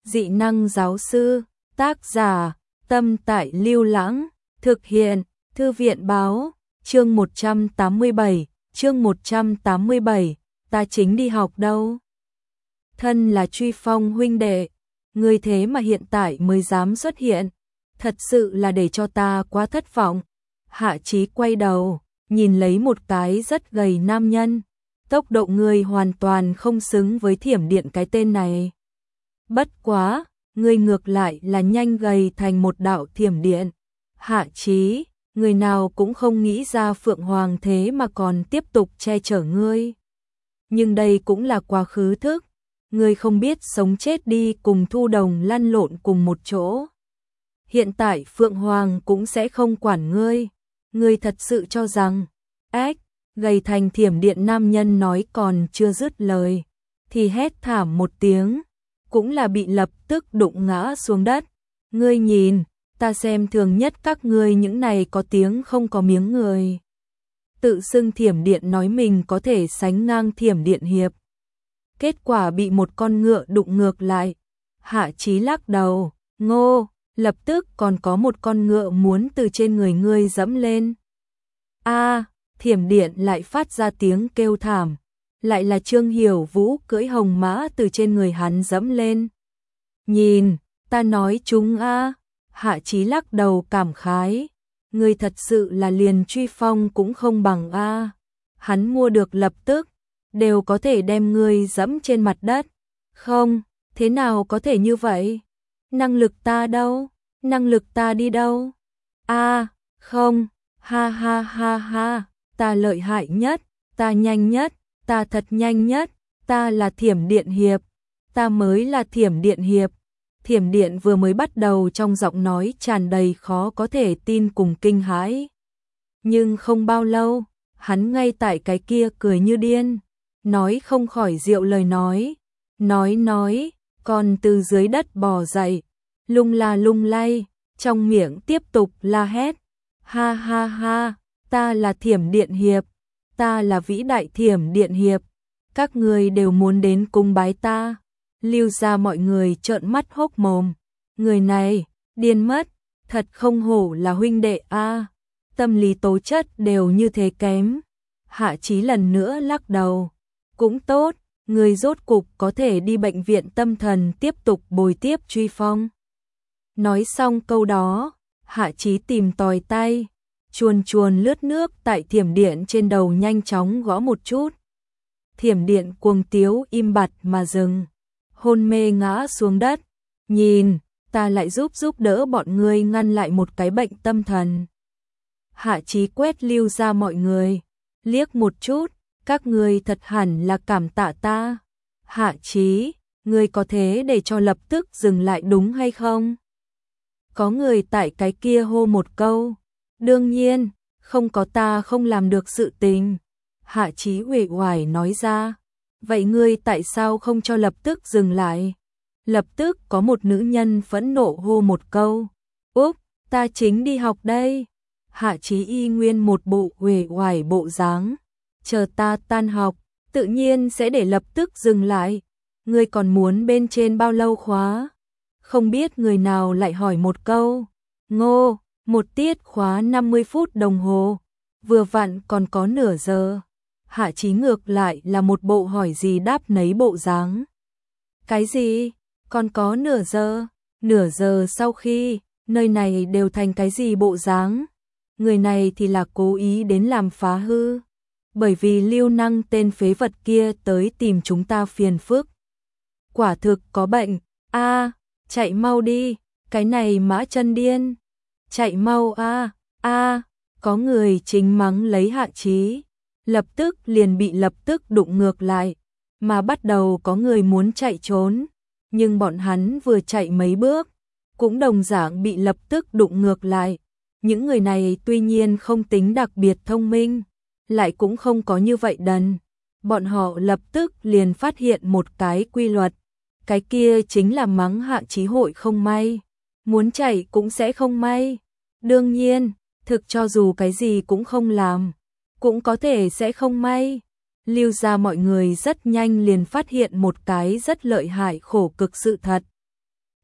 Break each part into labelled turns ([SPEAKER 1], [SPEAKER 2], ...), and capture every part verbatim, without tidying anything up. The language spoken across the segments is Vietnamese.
[SPEAKER 1] Dị năng giáo sư, tác giả, Tâm Tại Lưu Lãng, thực hiện, Thư viện báo, chương một trăm tám mươi bảy, chương một trăm tám mươi bảy, ta chính đi học đâu. Thân là Truy Phong huynh đệ, người thế mà hiện tại mới dám xuất hiện, thật sự là để cho ta quá thất vọng. Hạ Chí quay đầu, nhìn lấy một cái rất gầy nam nhân, tốc độ người hoàn toàn không xứng với Thiểm Điện cái tên này. Bất quá, người ngược lại là nhanh gầy thành một đạo thiểm điện. Hạ Chí, người nào cũng không nghĩ ra Phượng Hoàng thế mà còn tiếp tục che chở ngươi. Nhưng đây cũng là quá khứ thức, ngươi không biết sống chết đi cùng Thu Đồng lăn lộn cùng một chỗ. Hiện tại Phượng Hoàng cũng sẽ không quản ngươi, ngươi thật sự cho rằng, ếch, gầy thành thiểm điện nam nhân nói còn chưa dứt lời, thì hét thảm một tiếng, cũng là bị lập tức đụng ngã xuống đất. Ngươi nhìn, ta xem thường nhất các ngươi những này có tiếng không có miếng người. Tự xưng Thiểm Điện nói mình có thể sánh ngang Thiểm Điện hiệp. Kết quả bị một con ngựa đụng ngược lại. Hạ Chí lắc đầu, ngô, lập tức còn có một con ngựa muốn từ trên người ngươi dẫm lên. A, Thiểm Điện lại phát ra tiếng kêu thảm. Lại là Trương Hiểu Vũ cưỡi hồng mã từ trên người hắn dẫm lên. Nhìn, ta nói chúng a. Hạ Chí lắc đầu cảm khái, ngươi thật sự là liền Truy Phong cũng không bằng a. Hắn mua được lập tức, đều có thể đem ngươi dẫm trên mặt đất. Không, thế nào có thể như vậy? Năng lực ta đâu? Năng lực ta đi đâu? A, không, ha ha ha ha, ta lợi hại nhất, ta nhanh nhất, ta thật nhanh nhất, ta là Thiểm Điện hiệp, ta mới là Thiểm Điện hiệp. Thiểm Điện vừa mới bắt đầu trong giọng nói tràn đầy khó có thể tin cùng kinh hãi. Nhưng không bao lâu, hắn ngay tại cái kia cười như điên, nói không khỏi rượu lời nói, nói nói, còn từ dưới đất bò dậy, lung la lung lay, trong miệng tiếp tục la hét, ha ha ha, ta là Thiểm Điện hiệp, ta là vĩ đại Thiểm Điện hiệp, các người đều muốn đến cung bái ta. Lưu ra mọi người trợn mắt hốc mồm, người này, điên mất, thật không hổ là huynh đệ a, tâm lý tố chất đều như thế kém. Hạ Chí lần nữa lắc đầu, cũng tốt, người rốt cục có thể đi bệnh viện tâm thần tiếp tục bồi tiếp Truy Phong. Nói xong câu đó, Hạ Chí tìm tòi tay, chuồn chuồn lướt nước tại Thiểm Điện trên đầu nhanh chóng gõ một chút. Thiểm Điện cuồng tiếu im bặt mà dừng, hôn mê ngã xuống đất. Nhìn, ta lại giúp giúp đỡ bọn ngươi ngăn lại một cái bệnh tâm thần. Hạ Chí quét Lưu ra mọi người, liếc một chút, các ngươi thật hẳn là cảm tạ ta. Hạ Chí, ngươi có thế để cho lập tức dừng lại đúng hay không? Có người tại cái kia hô một câu, đương nhiên, không có ta không làm được sự tình. Hạ Chí uể oải nói ra, vậy ngươi tại sao không cho lập tức dừng lại? Lập tức có một nữ nhân phẫn nộ hô một câu, úp, ta chính đi học đây. Hạ Chí y nguyên một bộ uể oải bộ dáng, chờ ta tan học, tự nhiên sẽ để lập tức dừng lại. Ngươi còn muốn bên trên bao lâu khóa? Không biết người nào lại hỏi một câu, ngô, một tiết khóa năm mươi phút đồng hồ, vừa vặn còn có nửa giờ. Hạ Chí ngược lại là một bộ hỏi gì đáp nấy bộ dáng. Cái gì? Còn có nửa giờ? Nửa giờ sau khi, nơi này đều thành cái gì bộ dáng? Người này thì là cố ý đến làm phá hư. Bởi vì Lưu Năng tên phế vật kia tới tìm chúng ta phiền phức. Quả thực có bệnh. A, chạy mau đi, cái này mã chân điên. Chạy mau a, a, có người chính mắng lấy Hạ Chí. Lập tức liền bị lập tức đụng ngược lại, mà bắt đầu có người muốn chạy trốn, nhưng bọn hắn vừa chạy mấy bước, cũng đồng dạng bị lập tức đụng ngược lại. Những người này tuy nhiên không tính đặc biệt thông minh, lại cũng không có như vậy đần. Bọn họ lập tức liền phát hiện một cái quy luật, cái kia chính là mắng Hạ Chí hội không may, muốn chạy cũng sẽ không may. Đương nhiên, thực cho dù cái gì cũng không làm, cũng có thể sẽ không may. Lưu ra mọi người rất nhanh liền phát hiện một cái rất lợi hại khổ cực sự thật.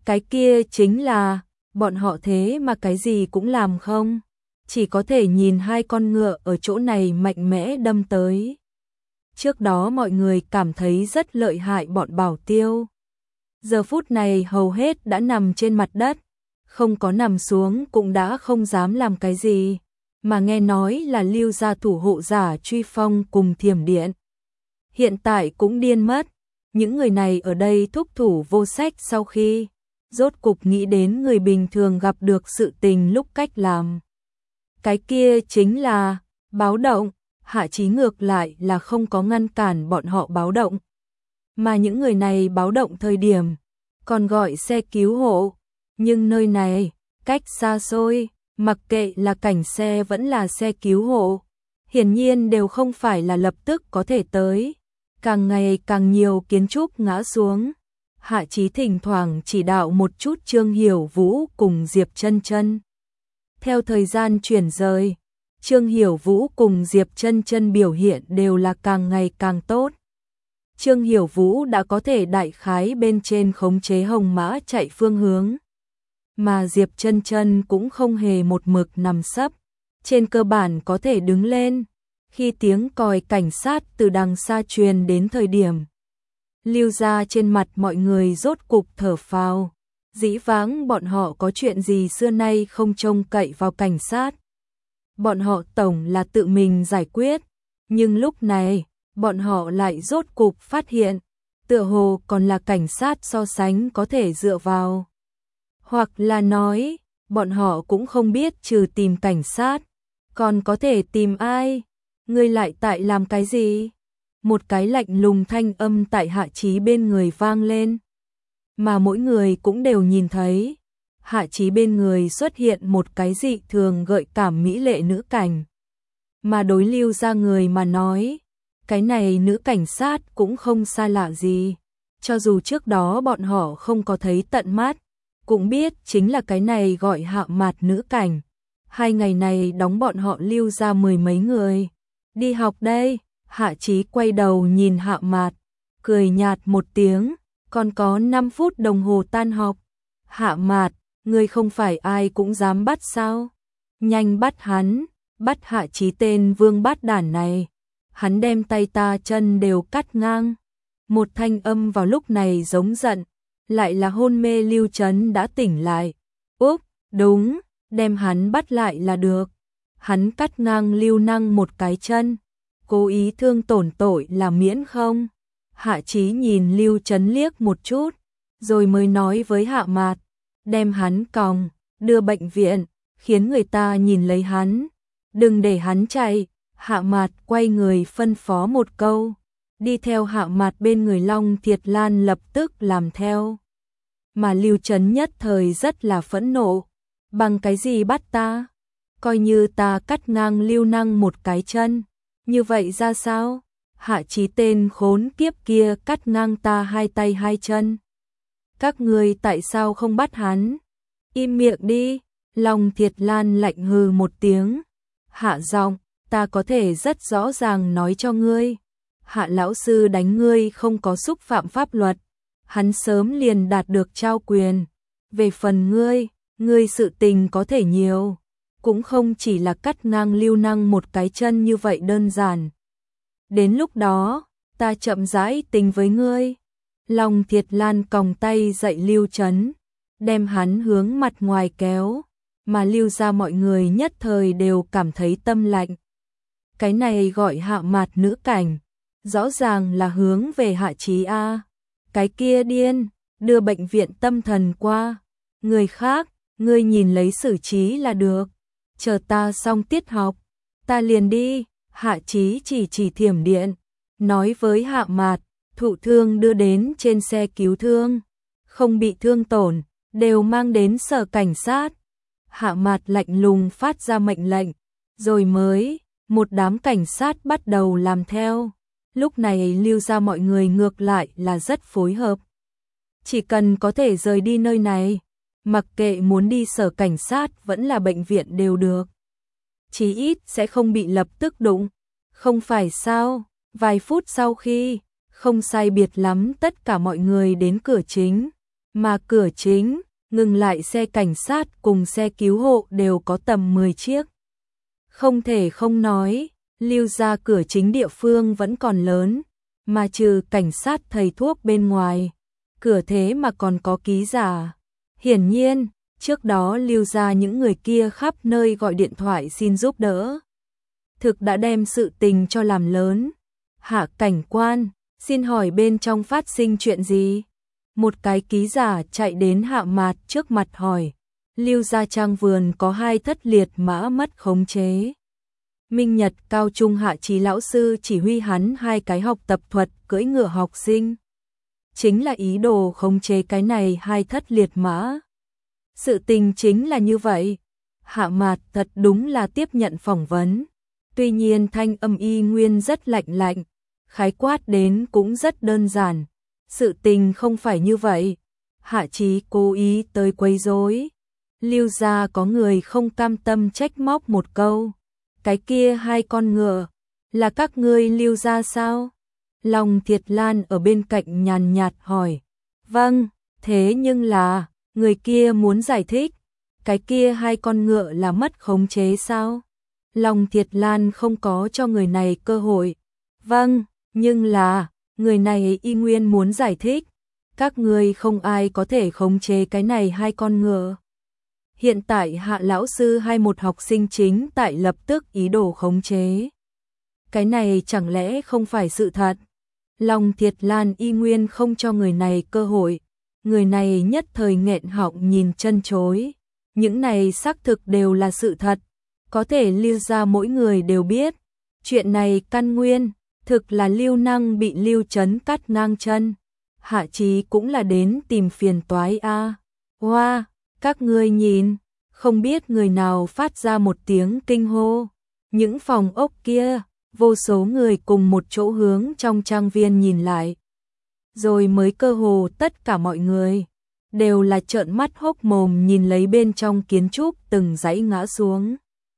[SPEAKER 1] Cái kia chính là, bọn họ thế mà cái gì cũng làm không, chỉ có thể nhìn hai con ngựa ở chỗ này mạnh mẽ đâm tới. Trước đó mọi người cảm thấy rất lợi hại bọn Bảo Tiêu. Giờ phút này hầu hết đã nằm trên mặt đất, không có nằm xuống cũng đã không dám làm cái gì, mà nghe nói là Lưu gia thủ hộ giả truy phong cùng thiểm điện. Hiện tại cũng điên mất, những người này ở đây thúc thủ vô sách sau khi rốt cục nghĩ đến người bình thường gặp được sự tình lúc cách làm. Cái kia chính là báo động, Hạ Chí ngược lại là không có ngăn cản bọn họ báo động. Mà những người này báo động thời điểm, còn gọi xe cứu hộ, nhưng nơi này, cách xa xôi, mặc kệ là cảnh xe vẫn là xe cứu hộ, hiển nhiên đều không phải là lập tức có thể tới. Càng ngày càng nhiều kiến trúc ngã xuống. Hạ Chí thỉnh thoảng chỉ đạo một chút Trương Hiểu Vũ cùng Diệp Chân Chân. Theo thời gian chuyển rời, Trương Hiểu Vũ cùng Diệp Chân Chân biểu hiện đều là càng ngày càng tốt. Trương Hiểu Vũ đã có thể đại khái bên trên khống chế hồng mã chạy phương hướng, mà Diệp Chân Chân cũng không hề một mực nằm sấp, trên cơ bản có thể đứng lên. Khi tiếng còi cảnh sát từ đằng xa truyền đến thời điểm, Lưu gia trên mặt mọi người rốt cục thở phào. Dĩ vãng bọn họ có chuyện gì xưa nay không trông cậy vào cảnh sát. Bọn họ tổng là tự mình giải quyết, nhưng lúc này, bọn họ lại rốt cục phát hiện, tựa hồ còn là cảnh sát so sánh có thể dựa vào. Hoặc là nói, bọn họ cũng không biết trừ tìm cảnh sát, còn có thể tìm ai. Ngươi lại tại làm cái gì? Một cái lạnh lùng thanh âm tại Hạ Chí bên người vang lên. Mà mỗi người cũng đều nhìn thấy, Hạ Chí bên người xuất hiện một cái dị thường gợi cảm mỹ lệ nữ cảnh. Mà đối Lưu gia người mà nói, cái này nữ cảnh sát cũng không xa lạ gì. Cho dù trước đó bọn họ không có thấy tận mắt, cũng biết chính là cái này gọi Hạ Mạt nữ cảnh. Hai ngày này đóng bọn họ Lưu gia mười mấy người. Đi học đây, Hạ Chí quay đầu nhìn Hạ Mạt, cười nhạt một tiếng, còn có năm phút đồng hồ tan học. Hạ Mạt, ngươi không phải ai cũng dám bắt sao? Nhanh bắt hắn, bắt Hạ Chí tên vương bát đản này. Hắn đem tay ta chân đều cắt ngang. Một thanh âm vào lúc này giống giận, lại là hôn mê Lưu Trấn đã tỉnh lại. Úp, đúng, đem hắn bắt lại là được. Hắn cắt ngang Lưu Năng một cái chân, cố ý thương tổn tội là miễn không? Hạ Chí nhìn Lưu Trấn liếc một chút, rồi mới nói với Hạ Mạt, đem hắn còng, đưa bệnh viện, khiến người ta nhìn lấy hắn, đừng để hắn chạy. Hạ Mạt quay người phân phó một câu, đi theo Hạ Mạt bên người Long Thiệt Lan lập tức làm theo. Mà Lưu Trấn nhất thời rất là phẫn nộ, bằng cái gì bắt ta? Coi như ta cắt ngang Lưu Năng một cái chân, như vậy ra sao? Hạ Chí tên khốn kiếp kia cắt ngang ta hai tay hai chân. Các ngươi tại sao không bắt hắn? Im miệng đi. Long Thiệt Lan lạnh hừ một tiếng. Hạ giọng, ta có thể rất rõ ràng nói cho ngươi. Hạ lão sư đánh ngươi không có xúc phạm pháp luật. Hắn sớm liền đạt được trao quyền. Về phần ngươi, ngươi sự tình có thể nhiều, cũng không chỉ là cắt ngang Lưu Năng một cái chân như vậy đơn giản. Đến lúc đó, ta chậm rãi tính với ngươi. Long Thiệt Lan còng tay dậy Lưu Trấn, đem hắn hướng mặt ngoài kéo, mà Lưu gia mọi người nhất thời đều cảm thấy tâm lạnh. Cái này gọi Hạ Mạt nữ cảnh, rõ ràng là hướng về Hạ Chí a. Cái kia điên, đưa bệnh viện tâm thần qua. Người khác, ngươi nhìn lấy xử trí là được. Chờ ta xong tiết học, ta liền đi. Hạ Chí chỉ chỉ thiểm điện, nói với Hạ Mạt, thụ thương đưa đến trên xe cứu thương, không bị thương tổn, đều mang đến sở cảnh sát. Hạ Mạt lạnh lùng phát ra mệnh lệnh, rồi mới, một đám cảnh sát bắt đầu làm theo. Lúc này Lưu gia mọi người ngược lại là rất phối hợp. Chỉ cần có thể rời đi nơi này, mặc kệ muốn đi sở cảnh sát vẫn là bệnh viện đều được. Chí ít sẽ không bị lập tức đụng. Không phải sao, vài phút sau khi, không sai biệt lắm tất cả mọi người đến cửa chính. mà cửa chính, ngừng lại xe cảnh sát cùng xe cứu hộ đều có tầm mười chiếc. Không thể không nói, Lưu gia cửa chính địa phương vẫn còn lớn, mà trừ cảnh sát thầy thuốc bên ngoài, cửa thế mà còn có ký giả. Hiển nhiên, trước đó Lưu gia những người kia khắp nơi gọi điện thoại xin giúp đỡ. Thực đã đem sự tình cho làm lớn. Hạ cảnh quan, xin hỏi bên trong phát sinh chuyện gì? Một cái ký giả chạy đến Hạ Mạt trước mặt hỏi. Lưu gia trang vườn có hai thất liệt mã mất khống chế. Minh Nhật cao trung Hạ Chí lão sư chỉ huy hắn hai cái học tập thuật cưỡi ngựa học sinh. Chính là ý đồ khống chế cái này hai thất liệt mã. Sự tình chính là như vậy. Hạ Mạt thật đúng là tiếp nhận phỏng vấn. Tuy nhiên thanh âm y nguyên rất lạnh lạnh, khái quát đến cũng rất đơn giản. Sự tình không phải như vậy. Hạ Chí cố ý tới quấy rối. Lưu gia có người không cam tâm trách móc một câu. Cái kia hai con ngựa, là các ngươi Lưu gia sao? Long Thiệt Lan ở bên cạnh nhàn nhạt hỏi. Vâng, thế nhưng là, người kia muốn giải thích. Cái kia hai con ngựa là mất khống chế sao? Long Thiệt Lan không có cho người này cơ hội. Vâng, nhưng là, người này y nguyên muốn giải thích. Các ngươi không ai có thể khống chế cái này hai con ngựa. Hiện tại Hạ lão sư hay một học sinh chính tại lập tức ý đồ khống chế. Cái này chẳng lẽ không phải sự thật? Long Thiệt Lan y nguyên không cho người này cơ hội. Người này nhất thời nghẹn họng nhìn chân chối. Những này xác thực đều là sự thật. Có thể Lưu gia mỗi người đều biết. Chuyện này căn nguyên, thực là Lưu Năng bị Lưu Chấn cắt ngang chân. Hạ Chí cũng là đến tìm phiền toái a. Hoa, wow, các ngươi nhìn, không biết người nào phát ra một tiếng kinh hô. Những phòng ốc kia, vô số người cùng một chỗ hướng trong trang viên nhìn lại. Rồi mới cơ hồ tất cả mọi người đều là trợn mắt hốc mồm nhìn lấy bên trong kiến trúc từng dãy ngã xuống.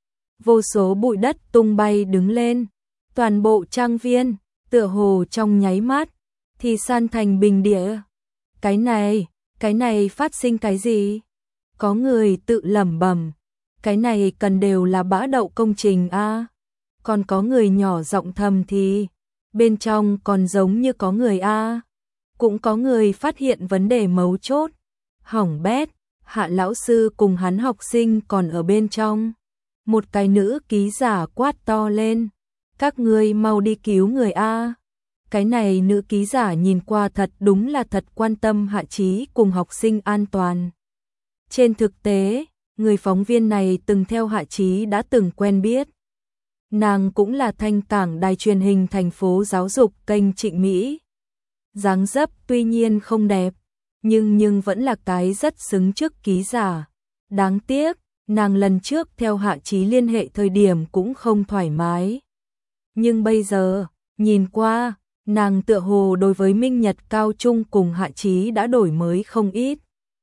[SPEAKER 1] Vô số bụi đất tung bay đứng lên, toàn bộ trang viên, tựa hồ trong nháy mắt, thì san thành bình địa. Cái này, cái này phát sinh cái gì? Có người tự lẩm bẩm, cái này cần đều là bã đậu công trình a. Còn có người nhỏ giọng thầm thì, bên trong còn giống như có người a. Cũng có người phát hiện vấn đề mấu chốt. Hỏng bét, Hạ lão sư cùng hắn học sinh còn ở bên trong. Một cái nữ ký giả quát to lên, các ngươi mau đi cứu người a. Cái này nữ ký giả nhìn qua thật đúng là thật quan tâm Hạ Chí cùng học sinh an toàn. Trên thực tế, người phóng viên này từng theo Hạ Chí đã từng quen biết. Nàng cũng là thanh cảng đài truyền hình thành phố giáo dục kênh Trịnh Mỹ. Dáng dấp tuy nhiên không đẹp, nhưng nhưng vẫn là cái rất xứng trước ký giả. Đáng tiếc, nàng lần trước theo Hạ Chí liên hệ thời điểm cũng không thoải mái. Nhưng bây giờ, nhìn qua, nàng tựa hồ đối với Minh Nhật cao trung cùng Hạ Chí đã đổi mới không ít.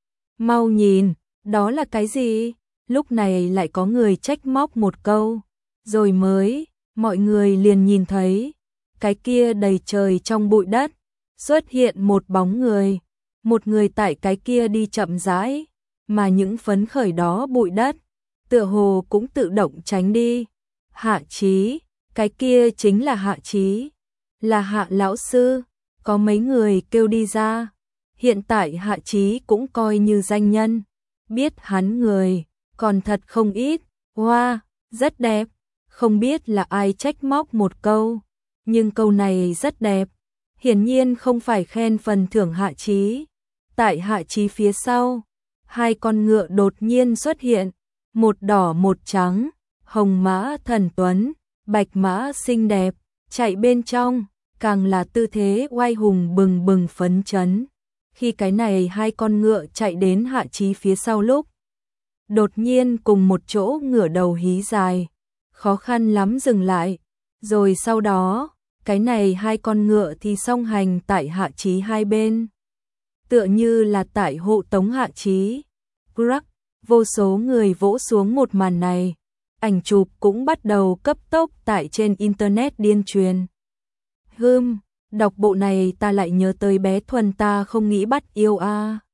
[SPEAKER 1] Mau nhìn, đó là cái gì? Lúc này lại có người trách móc một câu. Rồi mới, mọi người liền nhìn thấy, cái kia đầy trời trong bụi đất, xuất hiện một bóng người. Một người tại cái kia đi chậm rãi, mà những phấn khởi đó bụi đất, tựa hồ cũng tự động tránh đi. Hạ Chí, cái kia chính là Hạ Chí, là Hạ lão sư, có mấy người kêu đi ra. Hiện tại Hạ Chí cũng coi như danh nhân, biết hắn người, còn thật không ít. Hoa, wow, rất đẹp, không biết là ai trách móc một câu, nhưng câu này rất đẹp, hiển nhiên không phải khen phần thưởng Hạ Chí. Tại Hạ Chí phía sau, hai con ngựa đột nhiên xuất hiện, một đỏ một trắng, hồng mã thần tuấn, bạch mã xinh đẹp, chạy bên trong, càng là tư thế oai hùng bừng bừng phấn chấn. Khi cái này hai con ngựa chạy đến Hạ Chí phía sau lúc, đột nhiên cùng một chỗ ngửa đầu hí dài, khó khăn lắm dừng lại, rồi sau đó, cái này hai con ngựa thì song hành tại Hạ Chí hai bên. Tựa như là tại hộ tống Hạ Chí. Crack, vô số người vỗ xuống một màn này. Ảnh chụp cũng bắt đầu cấp tốc tại trên internet điên truyền. Hừm, đọc bộ này ta lại nhớ tới bé Thuần ta không nghĩ bắt yêu a.